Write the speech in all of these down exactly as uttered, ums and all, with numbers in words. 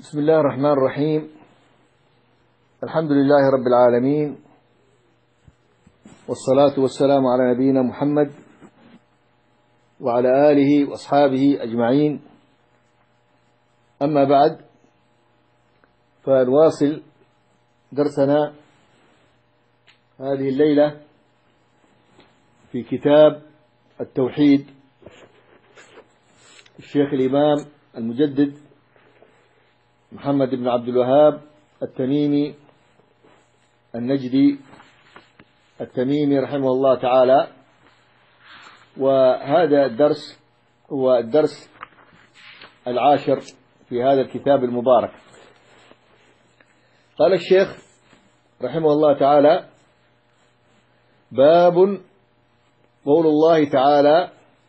بسم الله الرحمن الرحيم. الحمد لله رب العالمين، والصلاة والسلام على نبينا محمد وعلى آله وأصحابه أجمعين. أما بعد، فنواصل درسنا هذه الليلة في كتاب التوحيد الشيخ الإمام المجدد محمد بن عبد الوهاب التميمي النجدي التميمي رحمه الله تعالى. وهذا الدرس هو الدرس العاشر في هذا الكتاب المبارك. قال الشيخ رحمه الله تعالى: باب قول الله تعالى: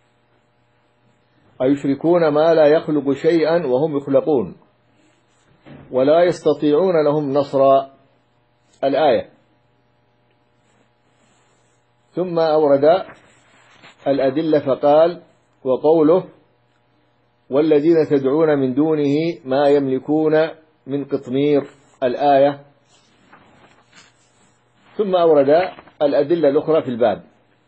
أيشركون ما لا يخلق شيئا وهم يخلقون ولا يستطيعون لهم نصرا. الآية. ثم أورد الأدلة فقال: وقوله: والذين تدعون من دونه ما يملكون من قطمير. الآية. ثم أورد الأدلة الأخرى في الباب.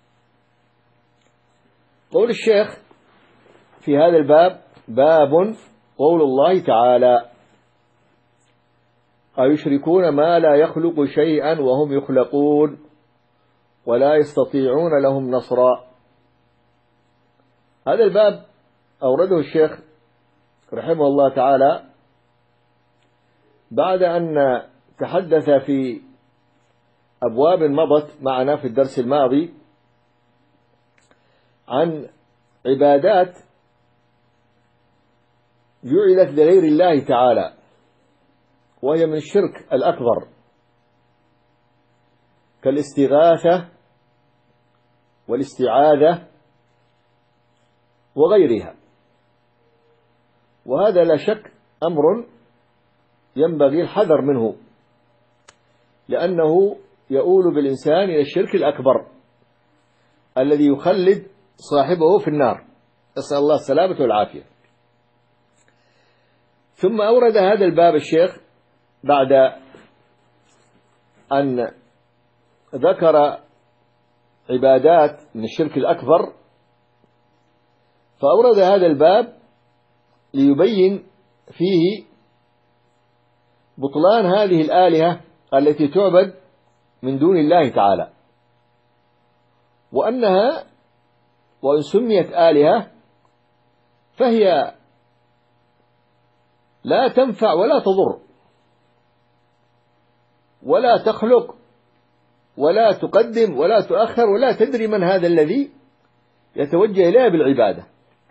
قول الشيخ في هذا الباب: باب قول الله تعالى: أيشركون ما لا يخلق شيئا وهم يخلقون ولا يستطيعون لهم نصرا. هذا الباب أورده الشيخ رحمه الله تعالى بعد أن تحدث في أبواب مضت معنا في الدرس الماضي عن عبادات جعلت لغير الله تعالى، وهي من الشرك الأكبر، كالاستغاثة والاستعاذة وغيرها. وهذا لا شك أمر ينبغي الحذر منه، لأنه يؤول بالإنسان إلى الشرك الأكبر الذي يخلد صاحبه في النار، نسأل الله السلامة والعافية. ثم أورد هذا الباب الشيخ بعد أن ذكر عبادات من الشرك الأكبر، فأورد هذا الباب ليبين فيه بطلان هذه الآلهة التي تعبد من دون الله تعالى، وأنها وإن سميت آلهة فهي لا تنفع ولا تضر ولا تخلق ولا تقدم ولا تؤخر، ولا تدري من هذا الذي يتوجه إليها بالعبادة.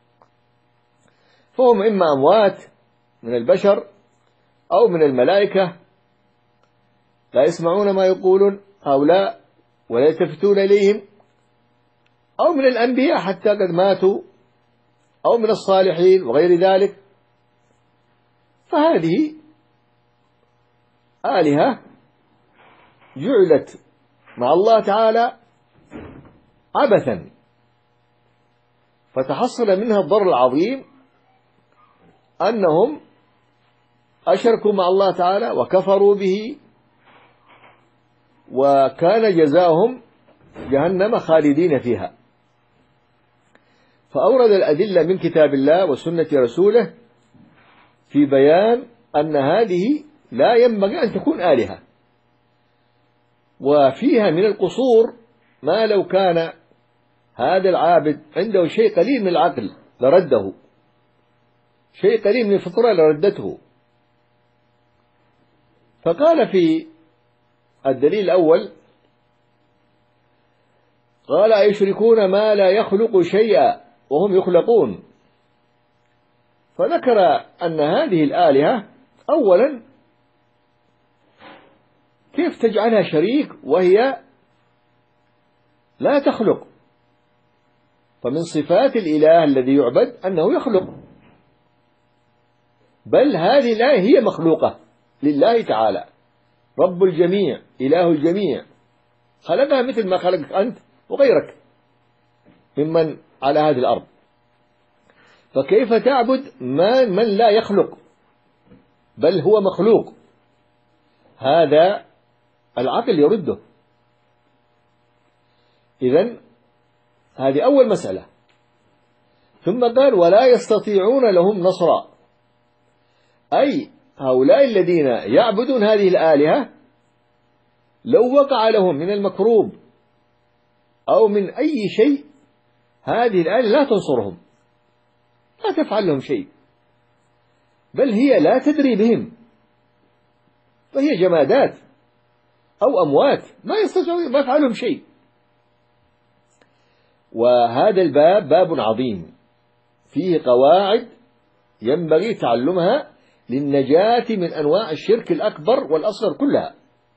فهم إما أموات من البشر أو من الملائكة لا يسمعون ما يقولون هؤلاء ولا يلتفتون إليهم، أو من الأنبياء حتى قد ماتوا، أو من الصالحين وغير ذلك. فهذه آلهة جعلت مع الله تعالى عبثا، فتحصل منها الضرر العظيم أنهم أشركوا مع الله تعالى وكفروا به، وكان جزاؤهم جهنم خالدين فيها. فأورد الأدلة من كتاب الله وسنة رسوله في بيان أن هذه لا ينبغي أن تكون آلهة، وفيها من القصور ما لو كان هذا العابد عنده شيء قليل من العقل لرده، شيء قليل من الفطرة لردته. فقال في الدليل الأول: قال: أيشركون ما لا يخلق شيئا وهم يخلقون. فذكر أن هذه الآلهة أولا كيف تجعلها شريك وهي لا تخلق؟ فمن صفات الإله الذي يعبد أنه يخلق، بل هذه الآية هي مخلوقة لله تعالى، رب الجميع إله الجميع، خلقها مثل ما خلقك أنت وغيرك ممن على هذه الأرض. فكيف تعبد من لا يخلق؟ بل هو مخلوق، هذا العقل يرده. إذن هذه أول مسألة. ثم قال ولا يستطيعون لهم نصرا، أي هؤلاء الذين يعبدون هذه الآلهة لو وقع لهم من المكروب أو من أي شيء هذه الآلهة لا تنصرهم، لا تفعل لهم شيء، بل هي لا تدري بهم، فهي جمادات أو أموات ما يستطيعون ما يفعل لهم شيء. وهذا الباب باب عظيم فيه قواعد ينبغي تعلمها للنجاة من أنواع الشرك الأكبر والأصغر كلها.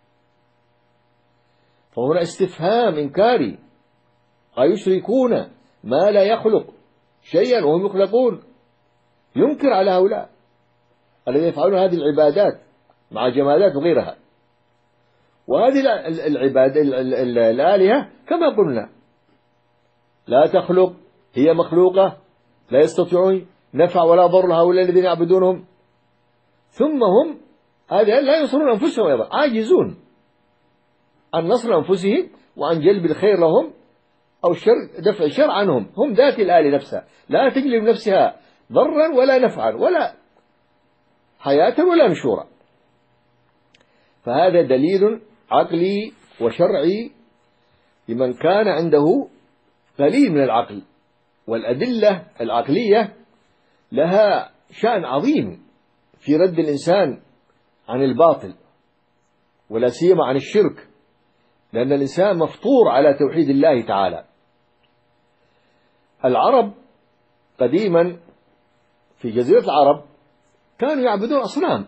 فهنا استفهام إنكاري، أيشركون ما لا يخلق شيئا وهم يخلقون؟ ينكر على هؤلاء الذين يفعلون هذه العبادات مع جمادات وغيرها. وهذه العبادة الآلهة كما قلنا لا تخلق، هي مخلوقة، لا يستطيعون نفع ولا ضر هؤلاء الذين يعبدونهم، ثم هم هذا لا ينصرون أنفسهم أيضا، عاجزون عن نصر أنفسهم وعن جلب الخير لهم أو الشر دفع الشر عنهم. هم ذات الآلة نفسها لا تجلب نفسها ضرا ولا نفعا ولا حياة ولا نشورا. فهذا دليل عقلي وشرعي لمن كان عنده قليل من العقل. والأدلة العقلية لها شأن عظيم في رد الإنسان عن الباطل ولا سيما عن الشرك، لأن الإنسان مفطور على توحيد الله تعالى. العرب قديما في جزيرة العرب كانوا يعبدون أصنام،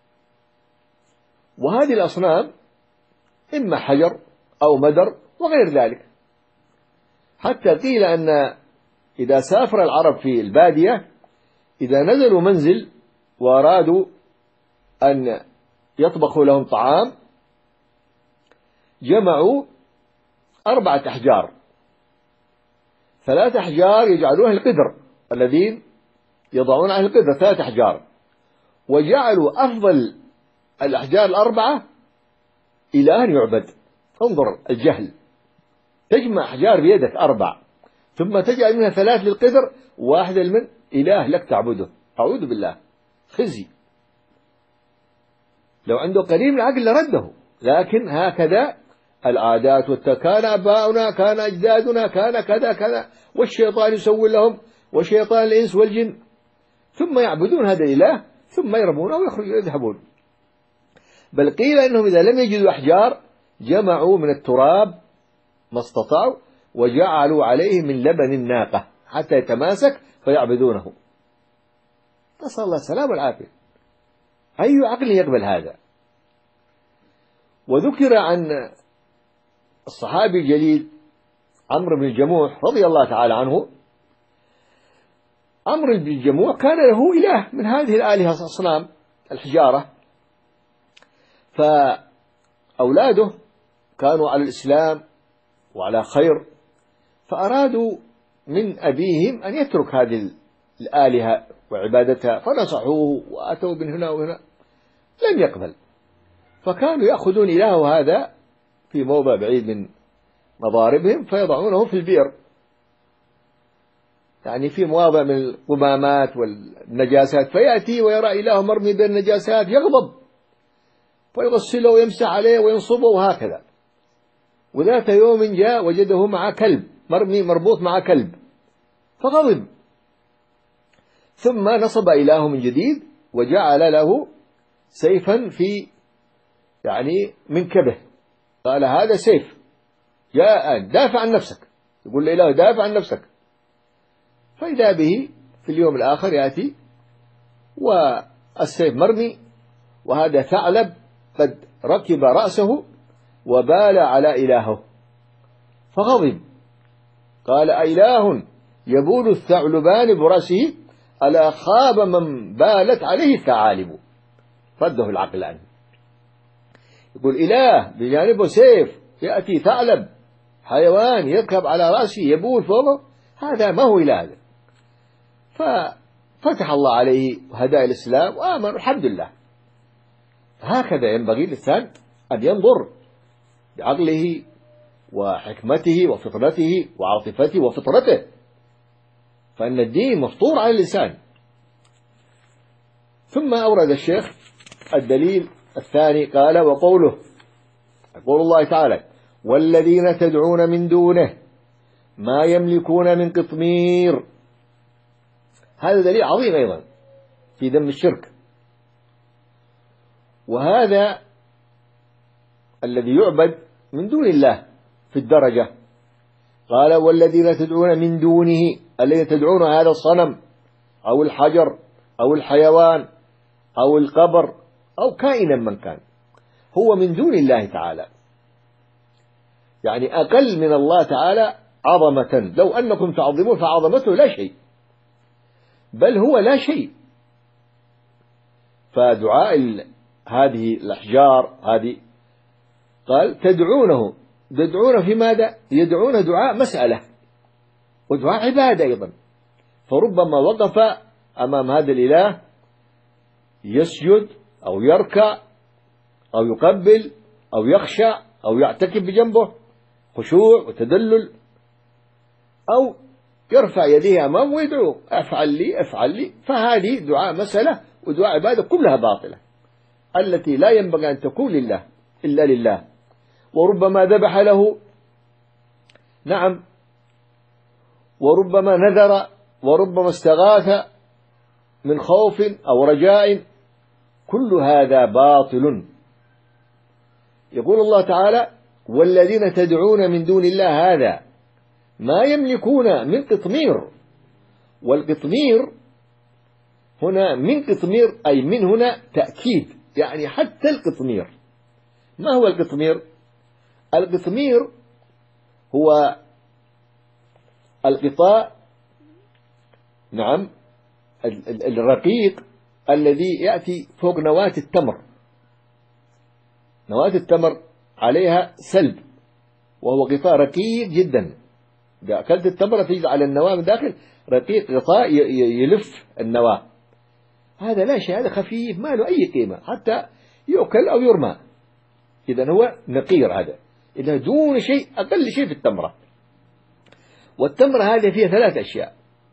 وهذه الأصنام إما حجر أو مدر وغير ذلك، حتى قيل أن إذا سافر العرب في البادية إذا نزلوا منزل وأرادوا أن يطبخوا لهم طعام جمعوا أربعة أحجار، ثلاث أحجار يجعلونها القدر الذين يضعون على القدر ثلاث أحجار، وجعلوا أفضل الأحجار الأربعة إله يعبد. انظر الجهل، تجمع أحجار بيدك أربع ثم تجعل منها ثلاث للقدر واحدة من إله لك تعبده، أعوذ بالله، خزي. لو عنده قليل من العقل لرده، لكن هكذا العادات والتكان أباؤنا كان أجدادنا كان كذا كذا، والشيطان يسوي لهم وشيطان الإنس والجن، ثم يعبدون هذا الإله ثم يرمونه ويخرجون يذهبون. بل قيل إنهم إذا لم يجدوا أحجار جمعوا من التراب ما استطاعوا وجعلوا عليه من لبن الناقة حتى يتماسك فيعبدونه. نسأل الله السلامة والعافية. أي عقل يقبل هذا؟ وذكر عن الصحابي الجليل عمرو بن الجموح رضي الله تعالى عنه، عمرو بن الجموح كان له إله من هذه الآلهة الأصنام الحجارة، فأولاده كانوا على الإسلام وعلى خير، فأرادوا من أبيهم أن يترك هذه الآلهة وعبادتها، فنصحوه وأتوا من هنا وهنا لم يقبل، فكانوا يأخذون إلهه هذا في موضع بعيد من مضاربهم فيضعونه في البئر، يعني في مواضع من القمامات والنجاسات، فيأتي ويرى إله مرمي بين النجاسات يغضب فيغسله ويمسح عليه وينصبه وهكذا. وذات يوم جاء وجده مع كلب مرمي مربوط مع كلب فغضب، م نصب إله من جديد وجعل له سيفا في يعني منكبه، قال هذا سيف جاء دافع عن نفسك، يقول لإله دافع عن نفسك. فإذا به في اليوم الآخر يأتي والسيف مرمي وهذا ثعلب قد ركب رأسه وبال على إلهه، فغضب قال أإله يبول الثعلبان برأسه ألا خاب من بالت عليه الثعالب. رده العقل عنه، يقول إله بجانبه سيف يأتي ثعلب حيوان يركب على رأسه يبول فوقه، هذا ما هو إله. ففتح الله عليه وهداه الإسلام وآمن الحمد لله. هكذا ينبغي الإنسان أن ينظر بعقله وحكمته وفطرته وعاطفته وفطرته، فإن الدين مفطور على الإنسان. ثم أورد الشيخ الدليل الثاني قال: وقوله، يقول الله تعالى: والذين تدعون من دونه ما يملكون من قطمير. هذا دليل عظيم أيضا في ذم الشرك، وهذا الذي يعبد من دون الله في الدرجة. قال: والذين تدعون من دونه، الذين تدعون هذا الصنم أو الحجر أو الحيوان أو القبر أو كائنا من كان، هو من دون الله تعالى، يعني أقل من الله تعالى عظمة. لو أنكم تعظمون فعظمته لا شيء، بل هو لا شيء. فدعاء هذه الأحجار هذه، قال: تدعونه، تدعون في ماذا؟ يدعون دعاء مسألة ودعاء عبادة أيضا. فربما وقف أمام هذا الإله يسجد أو يركع أو يقبل أو يخشع أو يعتكف بجنبه خشوع وتدلل، أو يرفع يديه أمامه ويدعو: أفعل لي أفعل لي. فهذه دعاء مسألة ودعاء عبادة كلها باطلة، التي لا ينبغي أن تكون لله إلا لله. وربما ذبح له، نعم، وربما نذر، وربما استغاث من خوف أو رجاء، كل هذا باطل. يقول الله تعالى: والذين تدعون من دون الله هذا ما يملكون من قطمير. والقطمير هنا من قطمير أي من هنا تأكيد، يعني حتى القطمير. ما هو القطمير؟ القطمير هو القطاع، نعم، الرقيق الذي يأتي فوق نواة التمر. نواة التمر عليها سلب، وهو قطاع رقيق جدا. إذا أكلت التمرة تجد على النواة من داخل رقيق، قطاع يلف النواة. هذا لا شيء، هذا خفيف ما له أي قيمة، حتى يؤكل أو يرمى. إذن هو نقير، هذا إذا دون شيء، أقل شيء في التمرة. والتمرة هذه فيها ثلاث أشياء،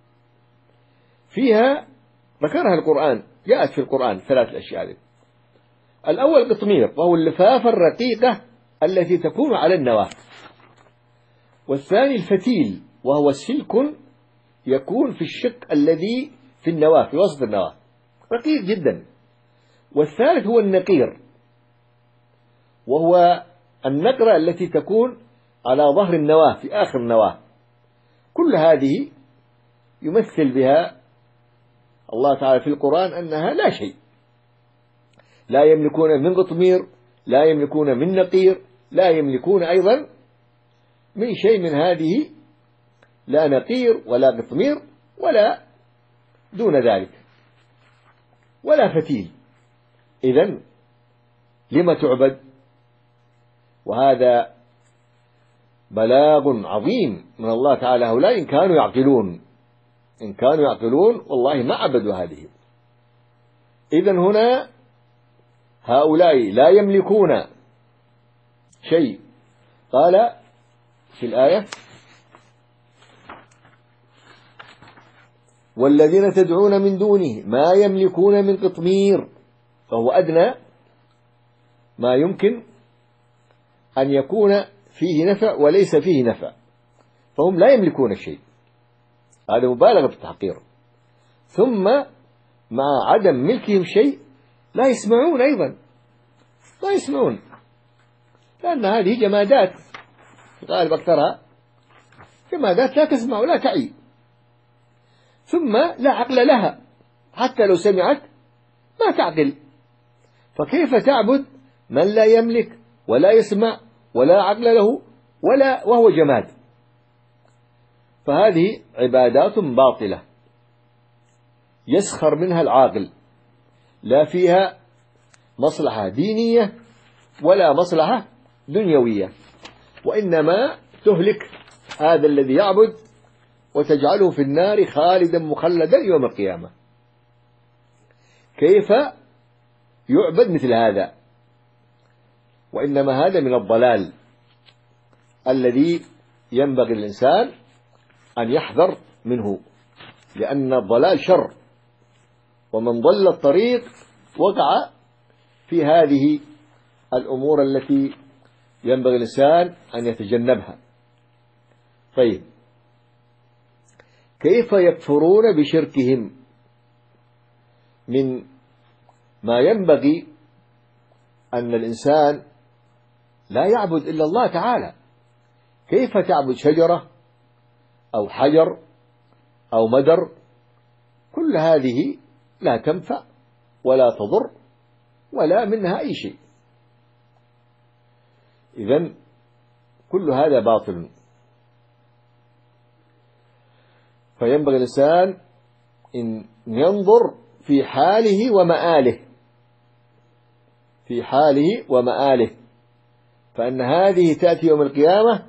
فيها ذكرها القرآن، جاءت في القرآن ثلاث أشياء. الأول قطمير، وهو اللفافة الرقيقة التي تكون على النواة. والثاني الفتيل، وهو سلك يكون في الشق الذي في النواة، في وسط النواة، رقيق جدا. والثالث هو النقير، وهو النقرة التي تكون على ظهر النواة في آخر النواة. كل هذه يمثل بها الله تعالى في القرآن أنها لا شيء، لا يملكون من قطمير، لا يملكون من نقير، لا يملكون أيضا من شيء من هذه، لا نقير ولا قطمير ولا دون ذلك ولا فتيل. إذن لما تعبد؟ وهذا بلاغ عظيم من الله تعالى. هؤلاء إن كانوا يعقلون، إن كانوا يعقلون والله ما عبدوا هذه. إذن هنا هؤلاء لا يملكون شيء. قال في الآية: والذين تدعون من دونه ما يملكون من قطمير، فهو أدنى ما يمكن أن يكون فيه نفع وليس فيه نفع، فهم لا يملكون شيء، هذا مبالغة في التحقير. ثم مع عدم ملكهم شيء لا يسمعون أيضا، لا يسمعون، لأن هذه جمادات غالب أكثرها جمادات لا تسمع ولا تعي، ثم لا عقل لها، حتى لو سمعت ما تعقل. فكيف تعبد من لا يملك ولا يسمع ولا عقل له ولا وهو جماد؟ فهذه عبادات باطلة يسخر منها العاقل، لا فيها مصلحة دينية ولا مصلحة دنيوية، وإنما تهلك هذا الذي يعبد وتجعله في النار خالدا مخلدا يوم القيامة. كيف يعبد مثل هذا، وإنما هذا من الضلال الذي ينبغي الإنسان أن يحذر منه، لأن الضلال شر، ومن ضل الطريق وقع في هذه الأمور التي ينبغي الإنسان أن يتجنبها. طيب، كيف يكفرون بشركهم؟ من ما ينبغي أن الإنسان لا يعبد إلا الله تعالى. كيف تعبد شجرة أو حجر أو مدر؟ كل هذه لا تنفع ولا تضر ولا منها أي شيء. إذن كل هذا باطل. فينبغي الإنسان إن ينظر في حاله ومآله، في حاله ومآله، فأن هذه تأتي يوم القيامة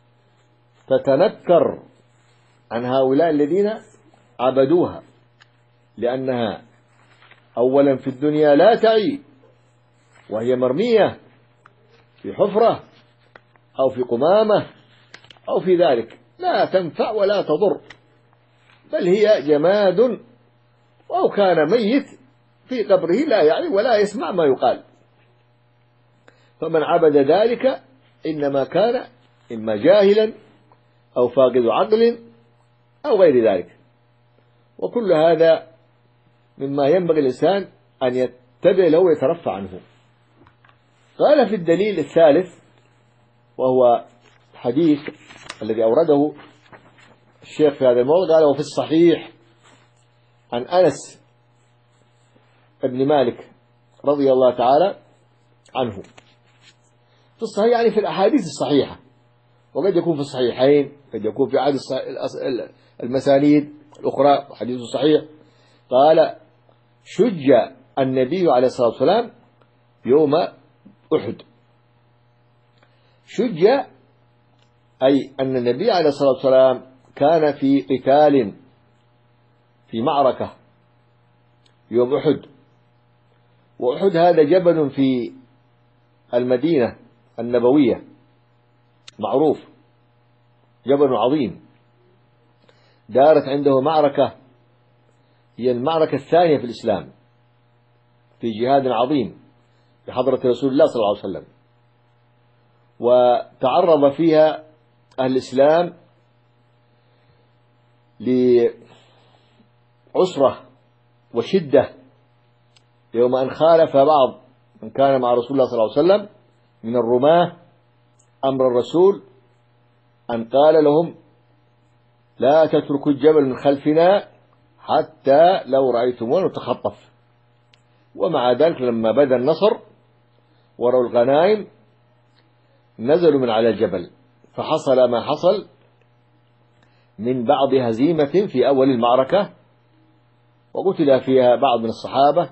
تتنكر عن هؤلاء الذين عبدوها، لأنها أولا في الدنيا لا تعي، وهي مرمية في حفرة أو في قمامة أو في ذلك، لا تنفع ولا تضر، بل هي جماد، أو كان ميت في قبره لا يعي ولا يسمع ما يقال. فمن عبد ذلك إنما كان إما جاهلا أو فاقد عقل أو غير ذلك، وكل هذا مما ينبغي الإنسان أن يتبع له ويترفع عنه. قال في الدليل الثالث، وهو حديث الذي أورده الشيخ في هذا الموضوع، قال وفي الصحيح عن أنس بن مالك رضي الله تعالى عنه. في الصحيح يعني في الأحاديث الصحيحة، وقد يكون في الصحيحين، قد يكون في عدد المسانيد الأخرى حديث صحيح. قال شج النبي عليه الصلاة والسلام يوم أحد. شج أي أن النبي عليه الصلاة والسلام كان في قتال في معركة يوم أحد، وأحد هذا جبل في المدينة النبوية معروف، جبل عظيم، دارت عنده معركة هي المعركة الثانية في الإسلام، في جهاد عظيم بحضرة رسول الله صلى الله عليه وسلم، وتعرض فيها أهل الإسلام لعسرة وشدة يوم أن خالف بعض من كان مع رسول الله صلى الله عليه وسلم من الرماة أمر الرسول أن قال لهم لا تتركوا الجبل من خلفنا حتى لو رأيتموه نتخطف. ومع ذلك لما بدا النصر ورأوا الغنائم نزلوا من على الجبل، فحصل ما حصل من بعض هزيمة في أول المعركة، وقتل فيها بعض من الصحابة،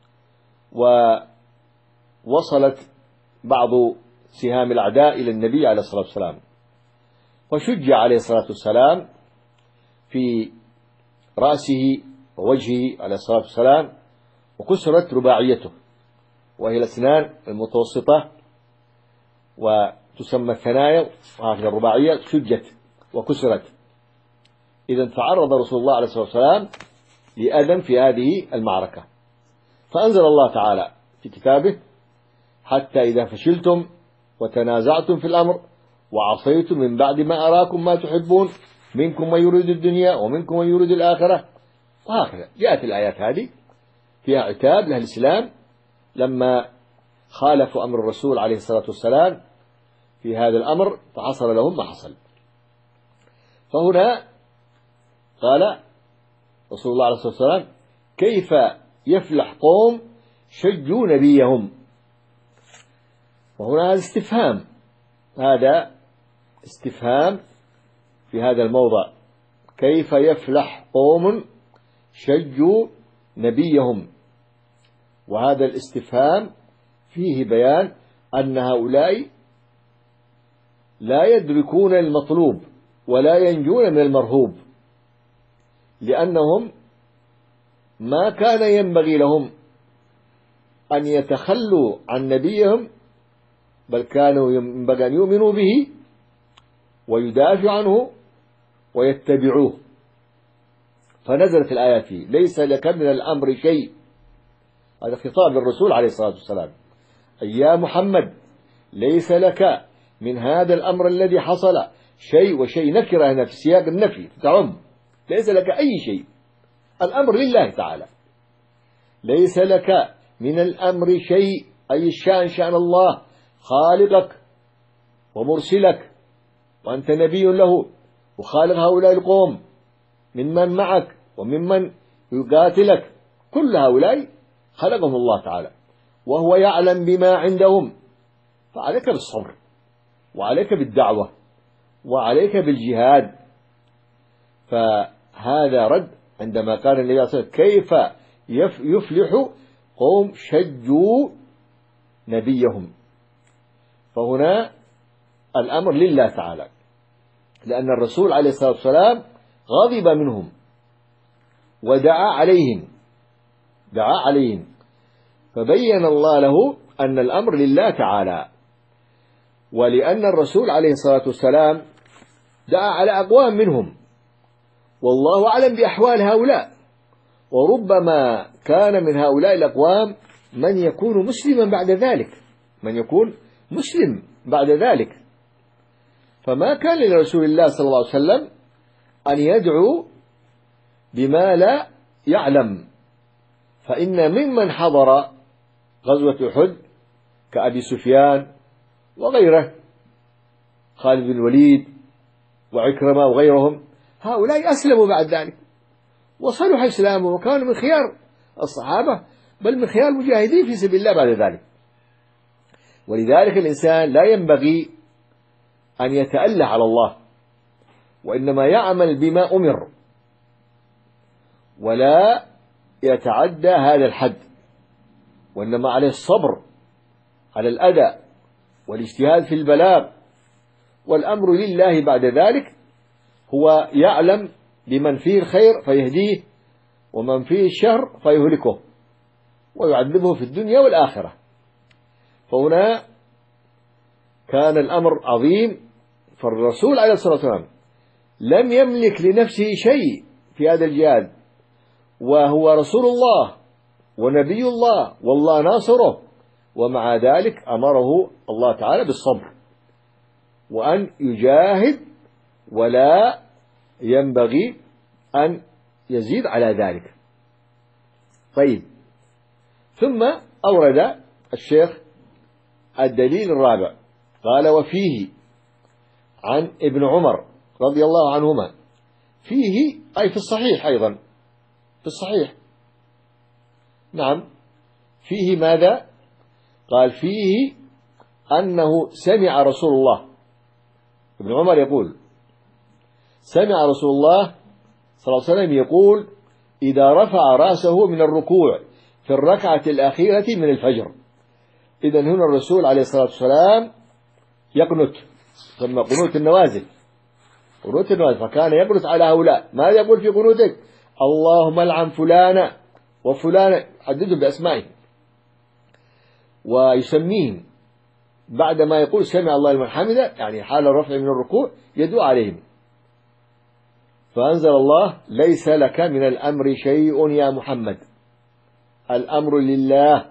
ووصلت بعض سهام الأعداء إلى النبي عليه الصلاة والسلام، وشج عليه الصلاة والسلام في رأسه ووجهه عليه الصلاة والسلام، وكسرت رباعيته وهي الأسنان المتوسطة وتسمى الثنايا، وهكذا الرباعية شجت وكسرت. إذن تعرض رسول الله عليه الصلاة والسلام لأذى في هذه المعركة، فأنزل الله تعالى في كتابه حتى إذا فشلتم وتنازعتم في الأمر وعصيتم من بعد ما أراكم ما تحبون منكم من يريد الدنيا ومنكم من يريد الآخرة، وهكذا جاءت الآيات هذه فيها عتاب لأهل الإسلام لما خالفوا أمر الرسول عليه الصلاة والسلام في هذا الأمر، فحصل لهم ما حصل. فهنا قال رسول الله عليه الصلاة والسلام كيف يفلح قوم شجوا نبيهم، وهنا هذا استفهام، هذا استفهام في هذا الموضع، كيف يفلح قوم شجوا نبيهم، وهذا الاستفهام فيه بيان أن هؤلاء لا يدركون المطلوب ولا ينجون من المرهوب، لأنهم ما كان ينبغي لهم أن يتخلوا عن نبيهم، بل كانوا ينبغي أن يؤمنوا به ويدافعوا عنه ويتبعوه. فنزلت الآيات فيه: ليس لك من الأمر شيء. هذا خطاب للرسول عليه الصلاة والسلام: يا محمد ليس لك من هذا الأمر الذي حصل شيء، وشيء نكرة هنا في سياق النفي تعم، ليس لك أي شيء، الأمر لله تعالى. ليس لك من الأمر شيء، أي الشأن شأن الله خالقك ومرسلك، وأنت نبي له وخالق هؤلاء القوم ممن معك وممن يقاتلك، كل هؤلاء خلقهم الله تعالى وهو يعلم بما عندهم. فعليك بالصبر وعليك بالدعوة وعليك بالجهاد. فهذا رد عندما قال النبي صلى الله عليه وسلم: كيف يفلح قوم شجوا نبيهم. فهنا الأمر لله تعالى، لأن الرسول عليه الصلاة والسلام غضب منهم ودعا عليهم دعا عليهم فبين الله له أن الأمر لله تعالى. ولأن الرسول عليه الصلاة والسلام دعا على أقوام منهم، والله أعلم بأحوال هؤلاء، وربما كان من هؤلاء الأقوام من يكون مسلما بعد ذلك من يكون مسلم بعد ذلك فما كان لرسول الله صلى الله عليه وسلم أن يدعو بما لا يعلم. فإن ممن حضر غزوة أحد كأبي سفيان وغيره، خالد بن الوليد وعكرمة وغيرهم، هؤلاء أسلموا بعد ذلك وصلح إسلامهم وكانوا من خيار الصحابة، بل من خيار المجاهدين في سبيل الله بعد ذلك. ولذلك الإنسان لا ينبغي أن يتأله على الله، وإنما يعمل بما أمر ولا يتعدى هذا الحد، وإنما عليه الصبر على الأذى والاجتهاد في البلاغ، والأمر لله بعد ذلك. هو يعلم بمن فيه الخير فيهديه، ومن فيه الشر فيهلكه ويعذبه في الدنيا والآخرة. فهنا كان الأمر عظيم، فالرسول عليه الصلاة والسلام لم يملك لنفسه شيء في هذا الجهاد، وهو رسول الله ونبي الله والله ناصره، ومع ذلك أمره الله تعالى بالصبر وأن يجاهد، ولا ينبغي أن يزيد على ذلك. طيب، ثم أورد الشيخ الدليل الرابع، قال: وفيه عن ابن عمر رضي الله عنهما، فيه أي في الصحيح، أيضا في الصحيح، نعم، فيه ماذا؟ قال: فيه أنه سمع رسول الله، ابن عمر يقول: سمع رسول الله صلى الله عليه وسلم يقول: إذا رفع رأسه من الركوع في الركعة الأخيرة من الفجر. إذن هنا الرسول عليه الصلاة والسلام يقنت، ثم قنوت النوازل، قنوت النوازل، فكان يقنت على هؤلاء. ماذا يقول في قنوتك؟ اللهم العن فلانا وفلانا، حددهم بأسمائهم ويسميهم، بعدما يقول سمع الله لمن حمده، يعني حال الرفع من الركوع، يدعو عليهم. فأنزل الله: ليس لك من الأمر شيء يا محمد، الأمر لله،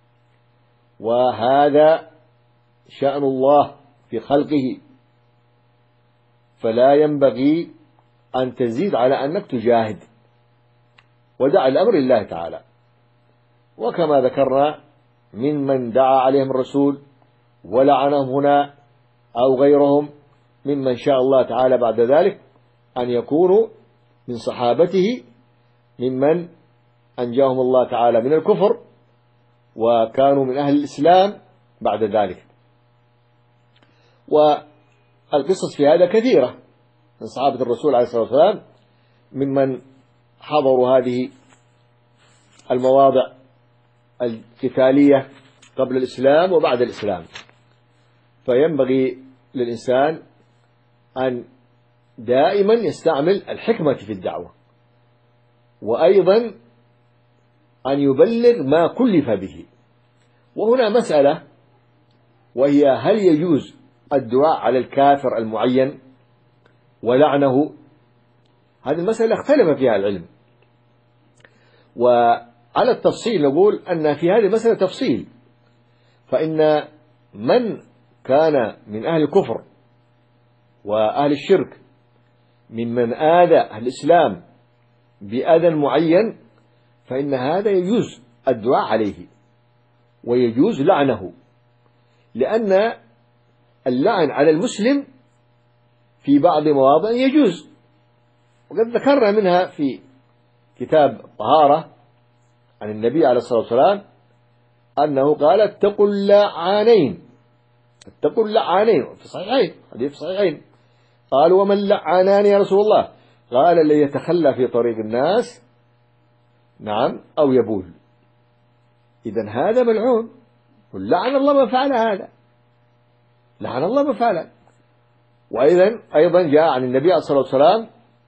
وهذا شأن الله في خلقه، فلا ينبغي أن تزيد على أنك تجاهد، ودع الأمر لله تعالى. وكما ذكرنا ممن دعا عليهم الرسول ولعنهم هنا أو غيرهم ممن شاء الله تعالى بعد ذلك أن يكونوا من صحابته ممن أنجاهم الله تعالى من الكفر وكانوا من أهل الإسلام بعد ذلك. والقصص في هذا كثيرة من صحابة الرسول عليه الصلاة والسلام ممن حضروا هذه المواضع القتالية قبل الإسلام وبعد الإسلام. فينبغي للإنسان أن دائما يستعمل الحكمة في الدعوة، وأيضا أن يبلغ ما كلف به، وهنا مسألة، وهي هل يجوز الدعاء على الكافر المعين ولعنه؟ هذه المسألة اختلف فيها العلم، وعلى التفصيل نقول أن في هذه المسألة تفصيل، فإن من كان من أهل الكفر وأهل الشرك ممن آذى الإسلام بأذى معين فإن هذا يجوز الدعاء عليه ويجوز لعنه، لأن اللعن على المسلم في بعض مواضع يجوز، وقد ذكرنا منها في كتاب الطهارة عن النبي عليه الصلاة والسلام أنه قال اتقوا اللعانين، اتقوا اللعانين في صحيحين، حديث صحيحين. قالوا ومن لعانان يا رسول الله؟ قال اللي يتخلى في طريق الناس، نعم، أو يبول. إذن هذا ملعون، لعن الله من فعل هذا، لعن الله من فعل. وأيضا أيضا جاء عن النبي عليه الصلاة والسلام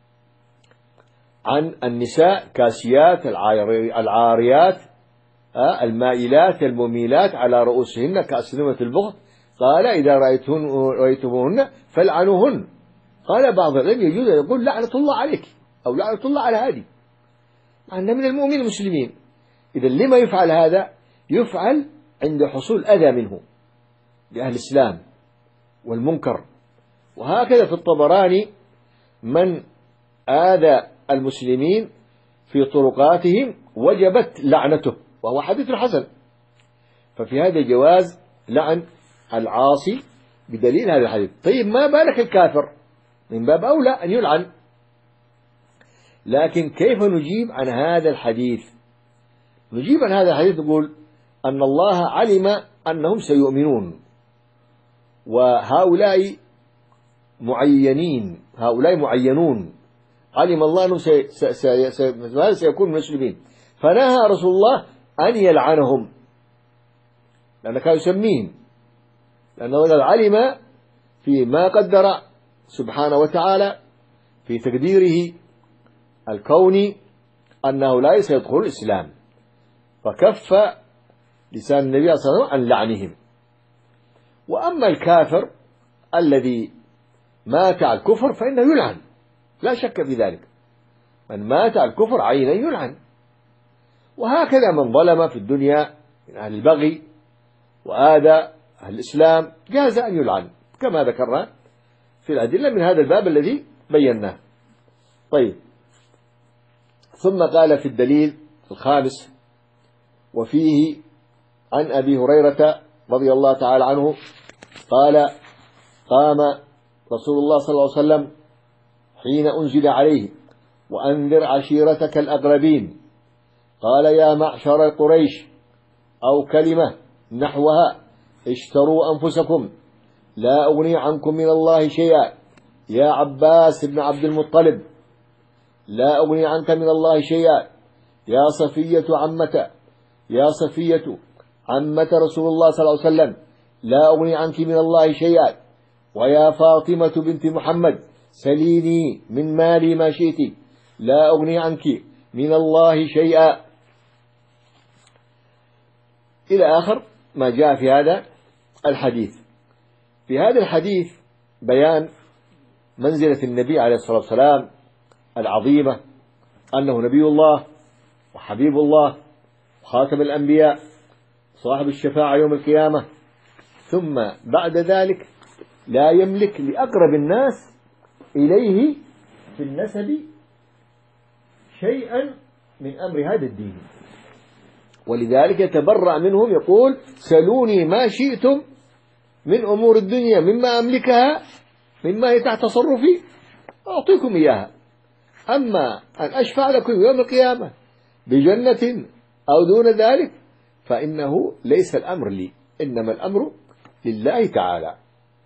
عن النساء كاسيات العاريات المائلات المميلات على رؤوسهن كأسنمة البخت، قال إذا رأيتموهن فالعنوهن. قال بعض العلم يجوز أن يقول لعنة الله عليك أو لعنة الله على هذه، مع أن من المؤمنين المسلمين. إذا لما يفعل هذا؟ يفعل عند حصول أذى منه لأهل الإسلام والمنكر. وهكذا في الطبراني من آذى المسلمين في طرقاتهم وجبت لعنته، وهو حديث حسن. ففي هذا جواز لعن العاصي بدليل هذا الحديث. طيب ما بالك الكافر؟ من باب أولى أن يلعن. لكن كيف نجيب عن هذا الحديث؟ نجيب عن هذا الحديث نقول أن الله علم أنهم سيؤمنون، وهؤلاء معينين، هؤلاء معينون، علم الله أنهم سي سي سي سي سيكون مسلمين، فنهى رسول الله أن يلعنهم لأنه كان يسميهم، لأنه علم فيما قدر سبحانه وتعالى في تقديره الكوني أنه لا سيدخل الإسلام، فكف لسان النبي صلى الله عليه وسلم عن لعنهم. وأما الكافر الذي مات على الكفر فإنه يلعن، لا شك في ذلك، من مات على الكفر عينا يلعن. وهكذا من ظلم في الدنيا من أهل البغي وآذى أهل الإسلام جاز أن يلعن، كما ذكرنا في الأدلة من هذا الباب الذي بيناه. طيب، ثم قال في الدليل الخامس: وفيه عن أبي هريرة رضي الله تعالى عنه قال: قام رسول الله صلى الله عليه وسلم حين أنزل عليه: وأنذر عشيرتك الأقربين. قال: يا معشر قريش، أو كلمة نحوها: اشتروا أنفسكم لا أغني عنكم من الله شيئا. يا عباس بن عبد المطلب، لا أغني عنك من الله شيئا. يا صفية عمة يا صفية عمة رسول الله صلى الله عليه وسلم، لا أغني عنك من الله شيئا. ويا فاطمة بنت محمد، سليني من مالي ما شئت، لا أغني عنك من الله شيئا، إلى آخر ما جاء في هذا الحديث. في هذا الحديث بيان منزلة النبي عليه الصلاة والسلام العظيمة، أنه نبي الله وحبيب الله وخاتم الأنبياء صاحب الشفاعة يوم القيامة، ثم بعد ذلك لا يملك لأقرب الناس إليه في النسب شيئا من أمر هذا الدين، ولذلك يتبرأ منهم، يقول: سلوني ما شئتم من أمور الدنيا مما أملكها مما هي تحت تصرفي أعطيكم إياها، أما أن أشفع لكم يوم القيامة بجنة أو دون ذلك فإنه ليس الأمر لي، إنما الأمر لله تعالى.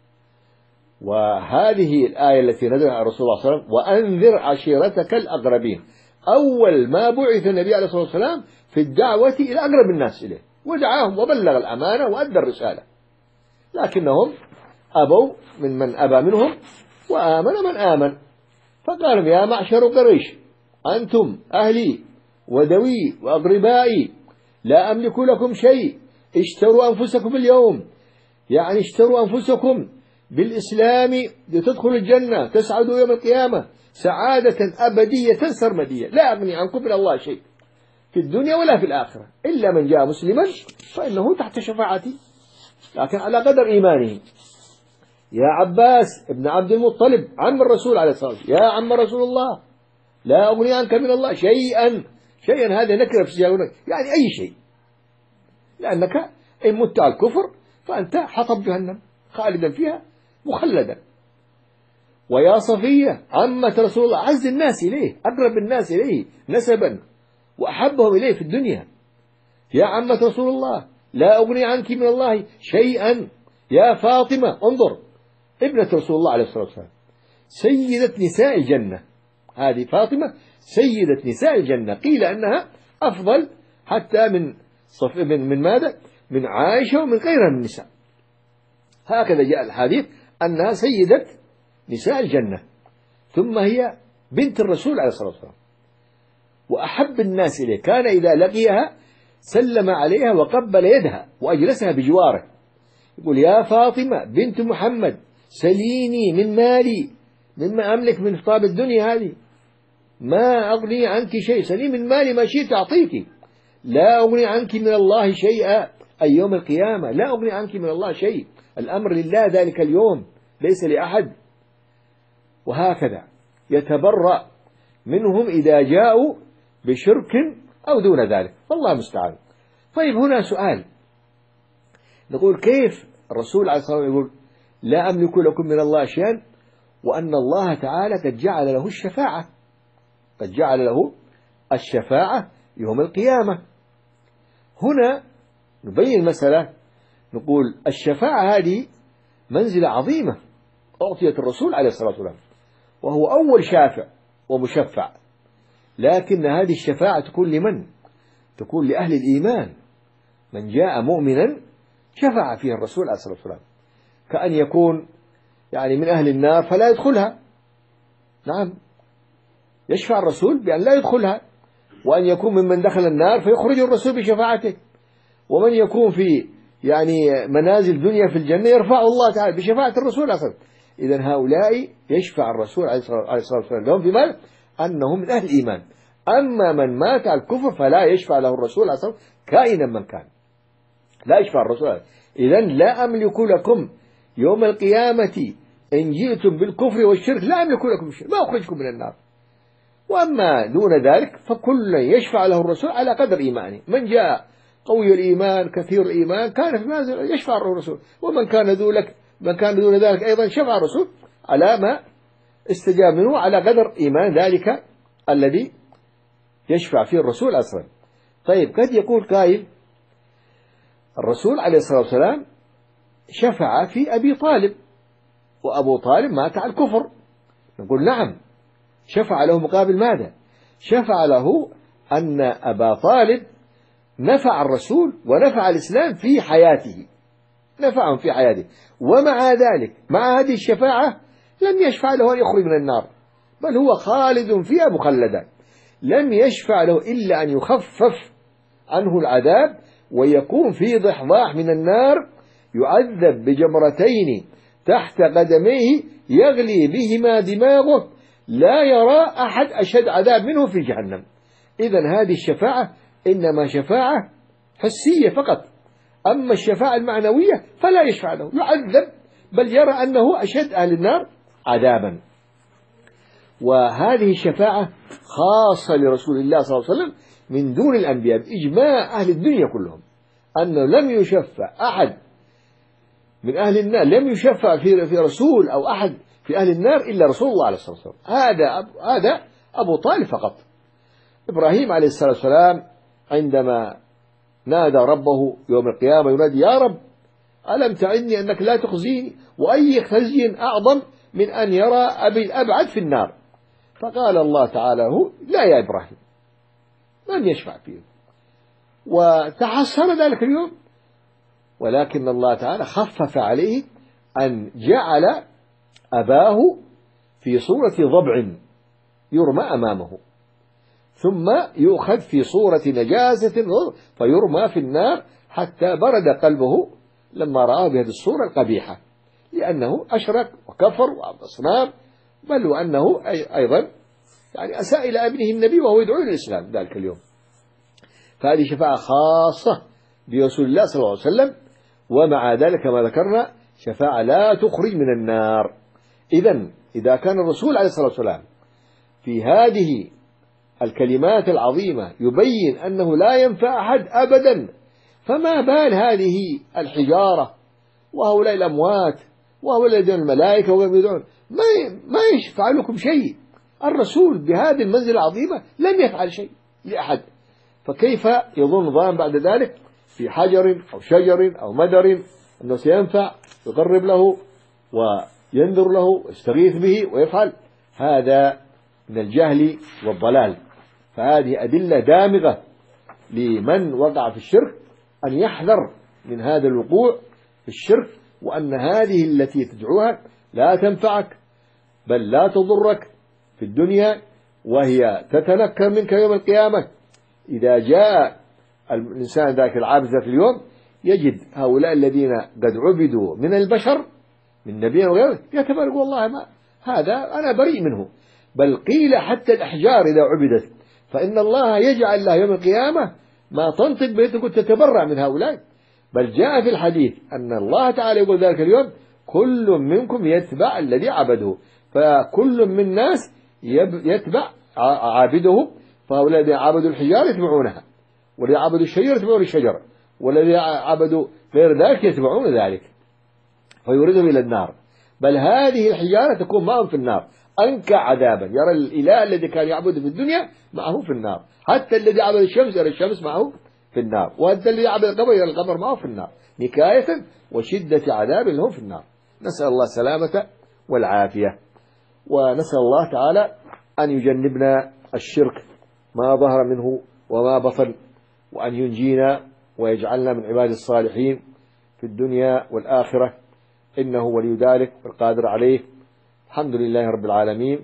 وهذه الآية التي نزلت على رسول الله صلى الله عليه وسلم: وأنذر عشيرتك الأقربين، أول ما بعث النبي عليه الصلاة والسلام في الدعوة إلى أقرب الناس إليه، ودعاهم وبلغ الأمانة وأدى الرسالة، لكنهم أبوا من من أبى منهم وآمن من آمن. فقال: يا معشر قريش، أنتم أهلي ودوي وأقربائي، لا أملك لكم شيء اشتروا أنفسكم اليوم، يعني اشتروا أنفسكم بالإسلام لتدخلوا الجنة تسعدوا يوم القيامة سعادة أبدية سرمدية، لا أغني عنكم من الله شيء في الدنيا ولا في الآخرة، إلا من جاء مسلما فإنه تحت شفاعتي، لكن على قدر إيمانه. يا عباس ابن عبد المطلب عم الرسول عليه الصلاة والسلام، يا عم رسول الله لا أغني عنك من الله شيئا، شيئا هذا نكرة في سياق يعني أي شيء، لأنك إن مت على الكفر فأنت حطب جهنم خالدا فيها مخلدا. ويا صفية عمة رسول الله أعز الناس إليه، أقرب الناس إليه نسبا وأحبهم إليه في الدنيا، يا عمة رسول الله لا أغني عنك من الله شيئا. يا فاطمة انظر ابنة رسول الله عليه الصلاة والسلام سيدة نساء الجنة، هذه فاطمة سيدة نساء الجنة، قيل أنها أفضل حتى من صف من من ماذا؟ من عائشة ومن غيرها من النساء، هكذا جاء الحديث أنها سيدة نساء الجنة، ثم هي بنت الرسول عليه الصلاة والسلام وأحب الناس إليه، كان إذا لقيها سلم عليها وقبل يدها وأجلسها بجواره، يقول يا فاطمة بنت محمد سليني من مالي مما أملك من خطاب الدنيا هذه، ما أغني عنك شيء، سليني من مالي ما شئت أعطيك، لا أغني عنك من الله شيئا، أي يوم القيامة لا أغني عنك من الله شيء، الأمر لله ذلك اليوم ليس لأحد. وهكذا يتبرأ منهم إذا جاءوا بشرك أو دون ذلك، والله المستعان. طيب هنا سؤال، نقول كيف الرسول عليه الصلاة والسلام يقول لا أملك لكم من الله شيئا وأن الله تعالى قد جعل له الشفاعة، قد جعل له الشفاعة يوم القيامة. هنا نبين المسألة، نقول الشفاعة هذه منزلة عظيمة أعطيت الرسول عليه الصلاة والسلام وهو أول شافع ومشفع، لكن هذه الشفاعة تكون لمن؟ تكون لأهل الإيمان، من جاء مؤمنا شفع فيه الرسول عليه الصلاة والسلام، كأن يكون يعني من أهل النار فلا يدخلها، نعم يشفع الرسول بأن لا يدخلها، وأن يكون ممن دخل النار فيخرج الرسول بشفاعته، ومن يكون في يعني منازل دنيا في الجنة يرفع الله تعالى بشفاعة الرسول أصلا. إذن هؤلاء يشفع الرسول عليه الصلاة والسلام لهم في مال أنهم من أهل الإيمان، أما من مات على الكفر فلا يشفع له الرسول عليه الصلاة والسلام كائنا من كان، لا يشفع الرسول. إذن لا أملك لكم يوم القيامة إن جئتم بالكفر والشرك لا أملك لكم شيء، ما أخرجكم من النار. وأما دون ذلك فكل يشفع له الرسول على قدر إيمانه، من جاء قوي الإيمان كثير الإيمان كان في منزل يشفع له الرسول، ومن كان ذلك من كان دون ذلك أيضا شفع الرسول على ما استجاب منه على قدر إيمان ذلك الذي يشفع فيه الرسول أصلا. طيب قد يقول قائل الرسول عليه الصلاة والسلام شفع في أبي طالب وأبو طالب مات على الكفر، نقول نعم شفع له مقابل ماذا؟ شفع له أن أبا طالب نفع الرسول ونفع الإسلام في حياته، نفعهم في حياته، ومع ذلك مع هذه الشفاعة لم يشفع له أن يخرج من النار، بل هو خالد فيها مخلدا، لم يشفع له إلا أن يخفف عنه العذاب ويكون في ضحضاح من النار يعذب بجمرتين تحت قدميه يغلي بهما دماغه لا يرى أحد أشد عذاب منه في جهنم. إذن هذه الشفاعة إنما شفاعة حسية فقط، أما الشفاعة المعنوية فلا يشفع له، يعذب بل يرى أنه أشد أهل النار عذابا. وهذه الشفاعة خاصة لرسول الله صلى الله عليه وسلم من دون الأنبياء بإجماع أهل الدنيا كلهم، أنه لم يشفع أحد من أهل النار، لم يشفع في في رسول أو أحد في أهل النار إلا رسول الله عليه الصلاة والسلام، هذا أب هذا أبو طالب فقط. إبراهيم عليه الصلاة والسلام عندما نادى ربه يوم القيامة ينادي يا رب ألم تعدني أنك لا تخزيني، وأي خزي أعظم من أن يرى أبي الأبعد في النار، فقال الله تعالى هو لا يا إبراهيم لن يشفع فيه، وتحسر ذلك اليوم، ولكن الله تعالى خفف عليه أن جعل أباه في صورة ضبع يرمى أمامه، ثم يؤخذ في صورة نجاسة فيرمى في النار حتى برد قلبه لما رآه بهذه الصورة القبيحة، لأنه أشرك وكفر وعبد أصنام، بل وأنه أيضا يعني أساء إلى ابنه النبي وهو يدعو إلى الإسلام ذلك اليوم. فهذه شفاعة خاصة برسول الله صلى الله عليه وسلم، ومع ذلك كما ذكرنا شفاعة لا تخرج من النار. إذن إذا كان الرسول عليه الصلاة والسلام في هذه الكلمات العظيمة يبين أنه لا ينفع أحد أبدا، فما بال هذه الحجارة وهؤلاء الأموات وهؤلاء الذين الملائكة وغيرهم يدعون ما ما يشفع لكم شيء. الرسول بهذه المنزلة العظيمة لم يفعل شيء لأحد، فكيف يظن ظان بعد ذلك في حجر أو شجر أو مدر أنه سينفع يقرب له وينذر له ويستغيث به ويفعل؟ هذا من الجهل والضلال. فهذه أدلة دامغة لمن وقع في الشرك أن يحذر من هذا الوقوع في الشرك، وأن هذه التي تدعوها لا تنفعك بل لا تضرك في الدنيا، وهي تتنكر منك يوم القيامة. إذا جاء الإنسان ذاك العابد ذاك اليوم يجد هؤلاء الذين قد عبدوا من البشر من نبي وغيره يتبرك والله ما هذا أنا بريء منه، بل قيل حتى الأحجار إذا عبدت فإن الله يجعل لها يوم القيامة ما تنطق به تقول تتبرع من هؤلاء. بل جاء في الحديث أن الله تعالى يقول ذلك اليوم كل منكم يتبع الذي عبده، فكل من الناس يتبع عابده، فهؤلاء الذين عبدوا الحجار يتبعونها، والذين عبدوا الشجر يتبعون الشجر، والذين عبدوا غير ذلك يتبعون ذلك، فيوردهم إلى النار. بل هذه الحجارة تكون معهم في النار أنكع عذابا، يرى الإله الذي كان يعبده في الدنيا معه في النار، حتى الذي عبد الشمس يرى الشمس معه في النار، وحتى الذي عبد القمر يرى القمر معه في النار، نكاية وشدة عذاب لهم في النار. نسأل الله السلامة والعافية، ونسأل الله تعالى أن يجنبنا الشرك ما ظهر منه وما بطن، وأن ينجينا ويجعلنا من عباد الصالحين في الدنيا والآخرة، إنه ولي ذلك والقادر عليه. الحمد لله رب العالمين.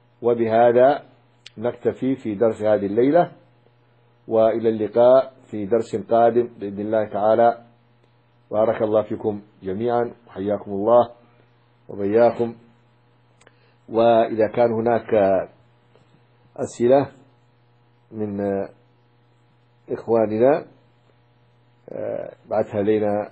وبهذا نكتفي في درس هذه الليلة، وإلى اللقاء في درس قادم بإذن الله تعالى. بارك الله فيكم جميعا وحياكم الله وبياكم. وإذا كان هناك أسئلة من إخواننا بعثها لنا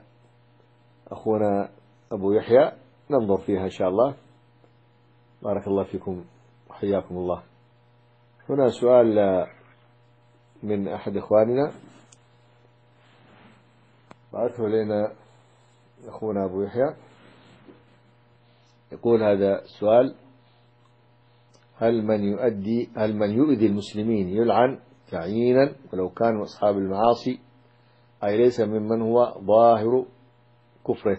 أخونا أبو يحيى ننظر فيها إن شاء الله. بارك الله فيكم وحياكم الله. هنا سؤال من أحد إخواننا بعثه لنا أخونا أبو يحيى، يقول هذا السؤال: هل من يؤدي هل من يؤذي المسلمين يلعن تعيينا ولو كانوا أصحاب المعاصي، أي ليس ممن هو ظاهر كفره؟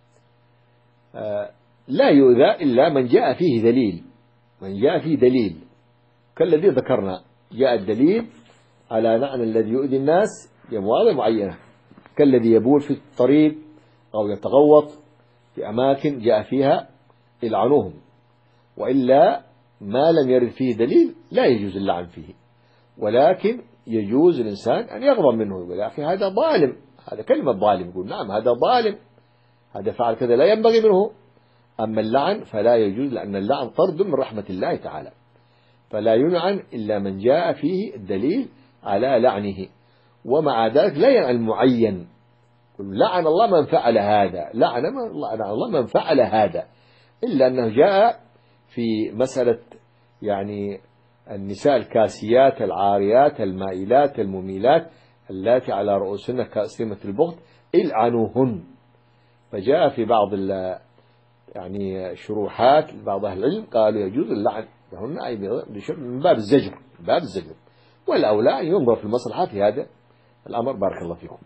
آه لا يؤذى إلا من جاء فيه دليل، من جاء فيه دليل كالذي ذكرنا، جاء الدليل على لعن الذي يؤذي الناس بمواضع معينة، كالذي يبول في الطريق أو يتغوط في أماكن جاء فيها يلعنوهم، وإلا ما لم يرد فيه دليل لا يجوز اللعن فيه. ولكن يجوز الإنسان أن يغضب منه ويقول يا أخي هذا ظالم، هذا كلمة ظالم، يقول نعم هذا ظالم، هذا فعل كذا لا ينبغي منه. أما اللعن فلا يجوز، لأن اللعن طرد من رحمة الله تعالى، فلا يلعن إلا من جاء فيه الدليل على لعنه. ومع ذلك لا يلعن المعين، لعن الله من فعل هذا، لعن الله من فعل هذا، إلا أنه جاء في مسألة يعني النساء الكاسيات العاريات المائلات المميلات اللاتي على رؤوسهن كأسلمة البغض العنوهن، فجاء في بعض يعني شروحات بعض أهل العلم قالوا يجوز اللعن لهن أي من باب الزجر، من باب الزجر، والأولى أن ينظر في المصلحة في هذا الأمر. بارك الله فيكم.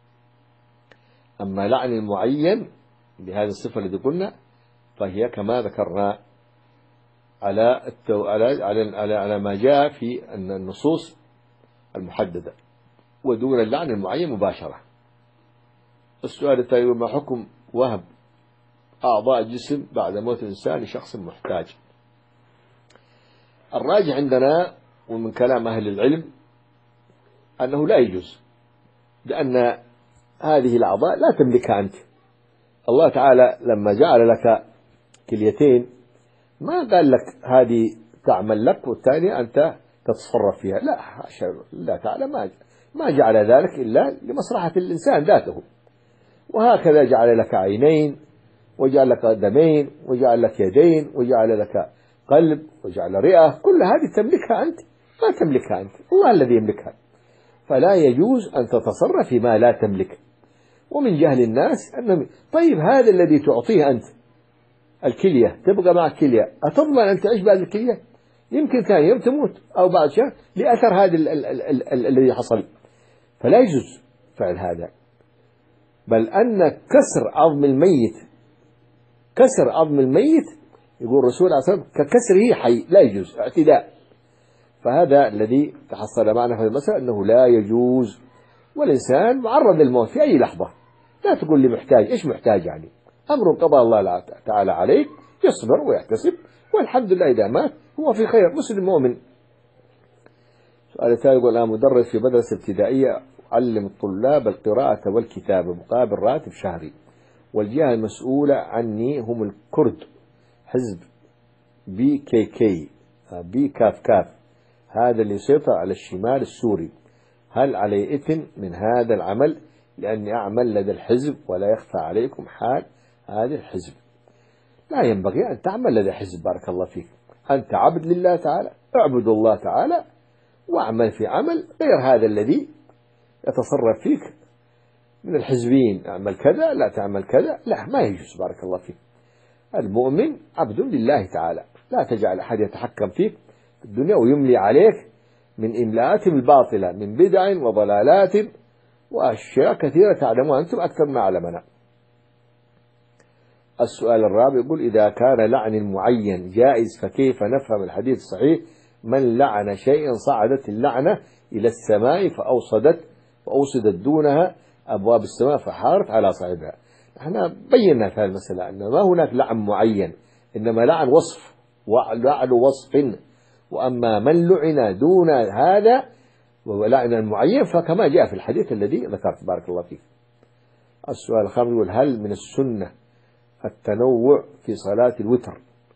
أما لعن المعين بهذه الصفة التي قلنا فهي كما ذكرنا على التو... على على على على ما جاء في النصوص المحددة، ودون اللعن المعين مباشرة. السؤال الثاني: ما حكم وهب أعضاء الجسم بعد موت الإنسان لشخص محتاج؟ الراجح عندنا ومن كلام أهل العلم أنه لا يجوز، لأن هذه الأعضاء لا تملكها أنت. الله تعالى لما جعل لك كليتين ما قال لك هذه تعمل لك والثانية أنت تتصرف فيها، لا، حاشا، الله تعالى ما ما جعل ذلك إلا لمصلحة الإنسان ذاته. وهكذا جعل لك عينين، وجعل لك قدمين، وجعل لك يدين، وجعل لك قلب، وجعل رئة، كل هذه تملكها أنت، ما تملكها أنت، الله الذي يملكها. فلا يجوز أن تتصرف فيما لا تملك. ومن جهل الناس أنهم طيب هذا الذي تعطيه أنت الكلية، تبقى معك كلية، أتضمن أن تعيش بعد الكلية؟ يمكن ثاني يوم تموت أو بعد شهر لأثر هذا الذي حصل. فلا يجوز فعل هذا، بل أن كسر عظم الميت، كسر عظم الميت يقول الرسول عليه الصلاة والسلام ككسره حي، لا يجوز، اعتداء. فهذا الذي تحصل معنا في المسألة أنه لا يجوز، والإنسان معرض للموت في أي لحظة. لا تقول لي محتاج، إيش محتاج يعني؟ أمر قضى الله تعالى عليك، يصبر ويحتسب، والحمد لله إذا مات هو في خير، مسلم مؤمن. سؤال ثاني يقول أنا مدرس في مدرسة ابتدائية أعلم الطلاب القراءة والكتابة مقابل راتب شهري، والجهة المسؤولة عني هم الكرد، حزب بي كي كي بي كاف كاف، هذا اللي يسيطر على الشمال السوري. هل علي إثم من هذا العمل لأني أعمل لدى الحزب ولا يخفى عليكم حال هذا الحزب؟ لا ينبغي أن تعمل لدى حزب، بارك الله فيك. أنت عبد لله تعالى، اعبد الله تعالى واعمل في عمل غير هذا الذي يتصرف فيك من الحزبين، اعمل كذا لا تعمل كذا، لا، ما يجوز، بارك الله فيك. المؤمن عبد لله تعالى، لا تجعل أحد يتحكم فيك في الدنيا ويملي عليك من إملاءات الباطلة من بدع وضلالات وأشياء كثيرة تعلمها أنتم أكثر ما علمنا. السؤال الرابع يقول إذا كان لعن المعين جائز فكيف نفهم الحديث الصحيح من لعن شيئا صعدت اللعنة إلى السماء فأوصدت وأوصدت دونها أبواب السماء فحارت على صاحبها؟ احنا بينا في هذه المسألة أن ما هناك لعن معين، إنما لعن وصف، ولعن وصف. وأما من لعن دون هذا ولعن المعين فكما جاء في الحديث الذي ذكرت، بارك الله فيك. السؤال الخامس يقول هل من السنة التنوع في صلاة الوتر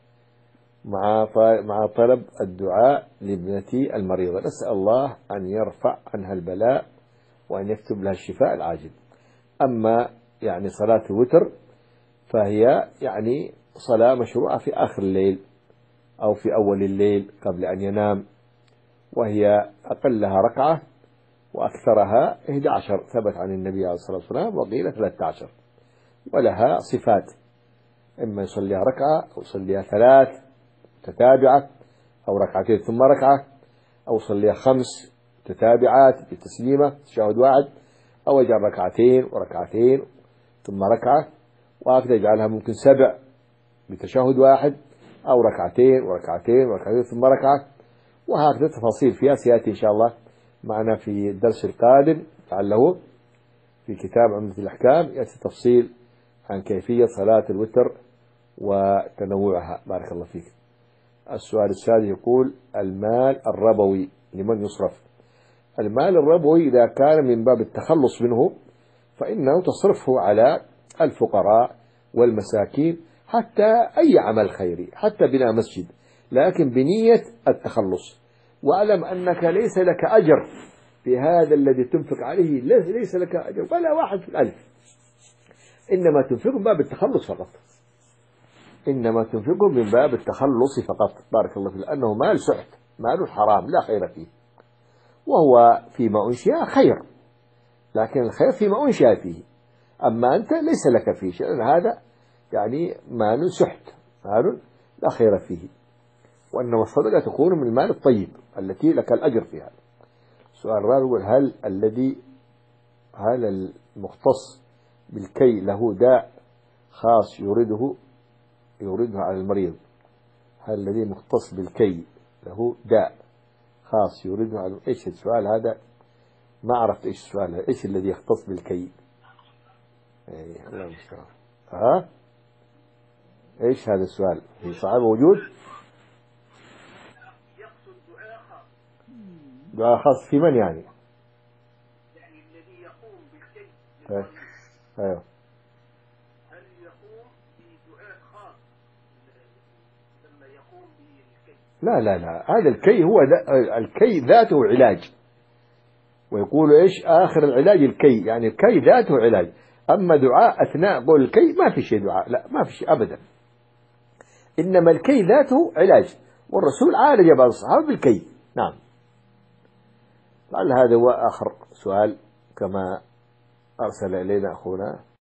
مع مع طلب الدعاء لابنتي المريضة؟ نسأل الله أن يرفع عنها البلاء وأن يكتب لها الشفاء العاجل. أما يعني صلاة الوتر فهي يعني صلاة مشروعة في آخر الليل أو في أول الليل قبل أن ينام، وهي أقلها ركعة وأكثرها إحدى عشر، ثبت عن النبي عليه الصلاة والسلام، وقيل ثلاثة عشر. ولها صفات، إما يصليها ركعة أو يصليها ثلاث تتابعة أو ركعتين ثم ركعة، أو يصليها خمس تتابعات بتسليمة تشهد واحد، أو يجعل ركعتين وركعتين ثم ركعة، وهكذا يجعلها ممكن سبع بتشهد واحد، أو ركعتين وركعتين وركعتين ثم ركعة، وهكذا تفاصيل فيها سيأتي إن شاء الله معنا في الدرس القادم لعله في كتاب عمدة الأحكام، يأتي تفصيل عن كيفية صلاة الوتر وتنوعها، بارك الله فيك. السؤال السادس يقول المال الربوي لمن يصرف؟ المال الربوي إذا كان من باب التخلص منه فإنه تصرفه على الفقراء والمساكين، حتى أي عمل خيري، حتى بناء مسجد، لكن بنية التخلص. واعلم أنك ليس لك أجر في هذا الذي تنفق عليه، ليس لك أجر ولا واحد في الألف، إنما تنفق من باب التخلص فقط، إنما تنفق من باب التخلص فقط، بارك الله فيه، لأنه مال سحت، مال حرام لا خير فيه، وهو فيما أنشئ خير، لكن الخير فيما أنشئ فيه، أما أنت ليس لك فيه شيء، هذا يعني مال سحت، مال لا خير فيه، وأنما الصدقة تكون من المال الطيب التي لك الأجر فيها. سؤال الرابع يقول هل الذي هل المختص بالكي له داء خاص يورده يورده على المريض؟ هل الذي مختص بالكي له داء خاص يورده على إيش السؤال هذا؟ ما عرفت إيش السؤال هذا، إيش الذي يختص بالكي؟ إيه الله المستعان. ها إيش هذا السؤال؟ في صعب موجود؟ دعاء خاص في من يعني؟ يعني الذي يقوم بالكي أيوه. أيوه. هل يقوم بدعاء خاص لما يقوم بالكي؟ لا لا لا، هذا الكي هو الكي ذاته علاج، ويقول إيش آخر العلاج الكي، يعني الكي ذاته علاج. أما دعاء أثناء قول الكي ما في شيء دعاء، لا ما في شيء أبدا، إنما الكي ذاته علاج، والرسول عالج بعض الصحابة بالكي. نعم. لعل هذا هو آخر سؤال كما أرسل إلينا أخونا.